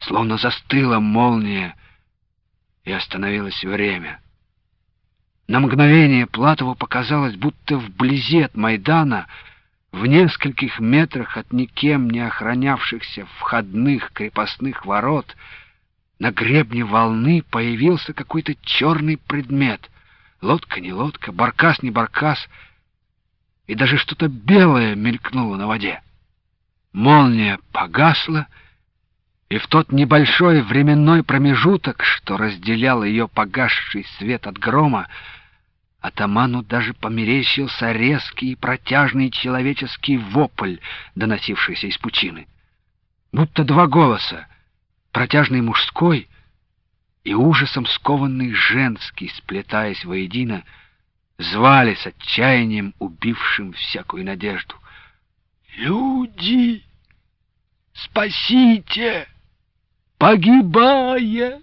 Словно застыла молния, и остановилось время. На мгновение Платову показалось, будто вблизи от Майдана, в нескольких метрах от никем не охранявшихся входных крепостных ворот, на гребне волны появился какой-то черный предмет. Лодка не лодка, баркас не баркас, и даже что-то белое мелькнуло на воде. Молния погасла, и в тот небольшой временной промежуток, что разделял ее погасший свет от грома, атаману даже померещился резкий и протяжный человеческий вопль, доносившийся из пучины. Будто два голоса, протяжный мужской и ужасом скованный женский, сплетаясь воедино, звали с отчаянием, убившим всякую надежду: «Люди, спасите! Погибая!»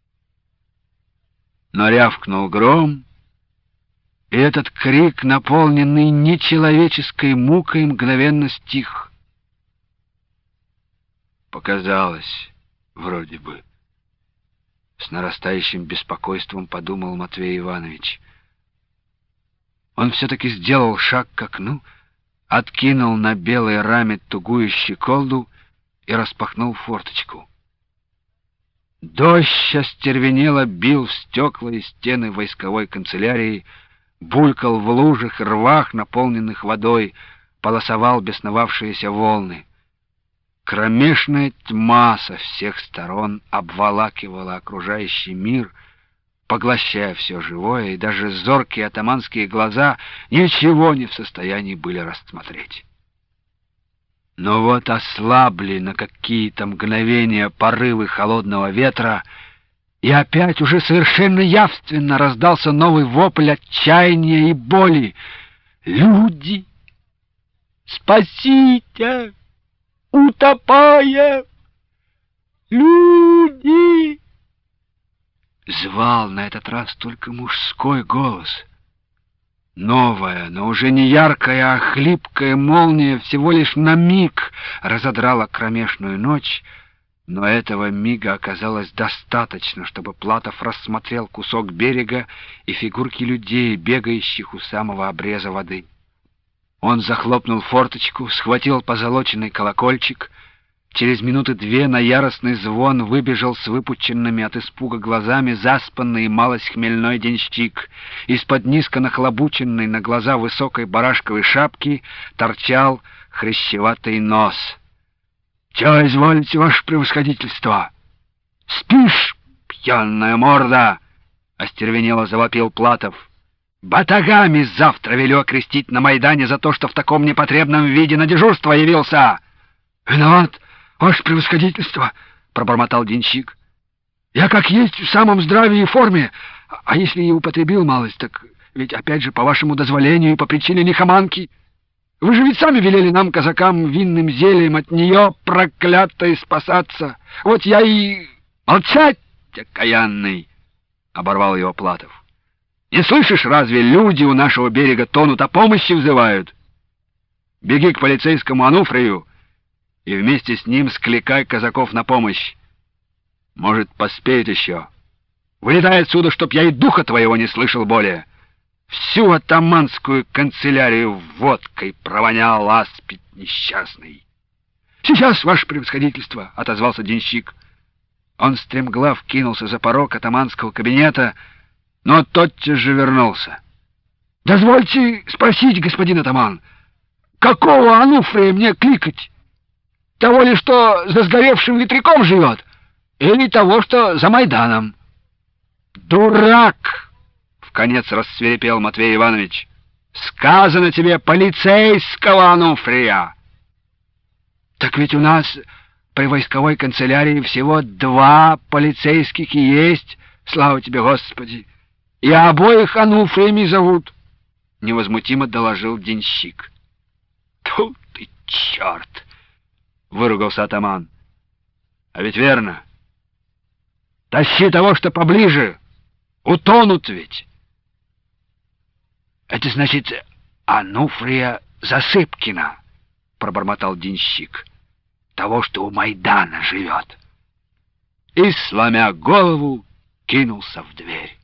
Но рявкнул гром, и этот крик, наполненный нечеловеческой мукой, мгновенно стих. Показалось, вроде бы. С нарастающим беспокойством подумал Матвей Иванович. Он все-таки сделал шаг к окну, откинул на белой раме тугую щеколду и распахнул форточку. Дождь остервенело бил в стекла и стены войсковой канцелярии, булькал в лужах и рвах, наполненных водой, полосовал бесновавшиеся волны. Кромешная тьма со всех сторон обволакивала окружающий мир, поглощая все живое, и даже зоркие атаманские глаза ничего не в состоянии были рассмотреть. Но вот ослабли на какие-то мгновения порывы холодного ветра, и опять уже совершенно явственно раздался новый вопль отчаяния и боли. «Люди, спасите! Утопая! Люди!» Звал на этот раз только мужской голос. Новая, но уже не яркая, а хлипкая молния всего лишь на миг разодрала кромешную ночь, но этого мига оказалось достаточно, чтобы Платов рассмотрел кусок берега и фигурки людей, бегающих у самого обреза воды. Он захлопнул форточку, схватил позолоченный колокольчик. Через минуты две на яростный звон выбежал с выпученными от испуга глазами заспанный и малость хмельной денщик. Из-под низко нахлобученной на глаза высокой барашковой шапки торчал хрящеватый нос. «Чего изволите, ваше превосходительство?» «Спишь, пьяная морда!» — остервенело завопил Платов. «Батагами завтра велю окрестить на Майдане за то, что в таком непотребном виде на дежурство явился!» «Виноват, ваше превосходительство!» — пробормотал денщик. «Я как есть в самом здравии и форме, а если и употребил малость, так ведь опять же по вашему дозволению и по причине лихоманки. Вы же ведь сами велели нам, казакам, винным зельем от нее, проклятой, спасаться. Вот я и...» «Молчать, окаянный!» — оборвал его Платов. «Не слышишь, разве люди у нашего берега тонут, а помощи взывают? Беги к полицейскому Ануфрию и вместе с ним скликай казаков на помощь. Может, поспеет еще. Вылетай отсюда, чтоб я и духа твоего не слышал более. Всю атаманскую канцелярию водкой провонял аспид несчастный». «Сейчас, ваше превосходительство!» — отозвался денщик. Он стремглав кинулся за порог атаманского кабинета, но тотчас же вернулся. «Дозвольте спросить, господин атаман, какого Ануфрия мне кликать? Того ли, что за сгоревшим ветряком живет, или того, что за Майданом?» «Дурак!» — вконец рассвирепел Матвей Иванович. «Сказано тебе полицейского Ануфрия!» «Так ведь у нас при войсковой канцелярии всего 2 полицейских и есть, слава тебе, Господи, и обоих Ануфриями зовут», — невозмутимо доложил денщик. «Тьфу ты, черт!» — выругался атаман. «А ведь верно. Тащи того, что поближе. Утонут ведь». «Это значит Ануфрия Засыпкина», — пробормотал денщик. «Того, что у Майдана живет». и, сломя голову, кинулся в дверь.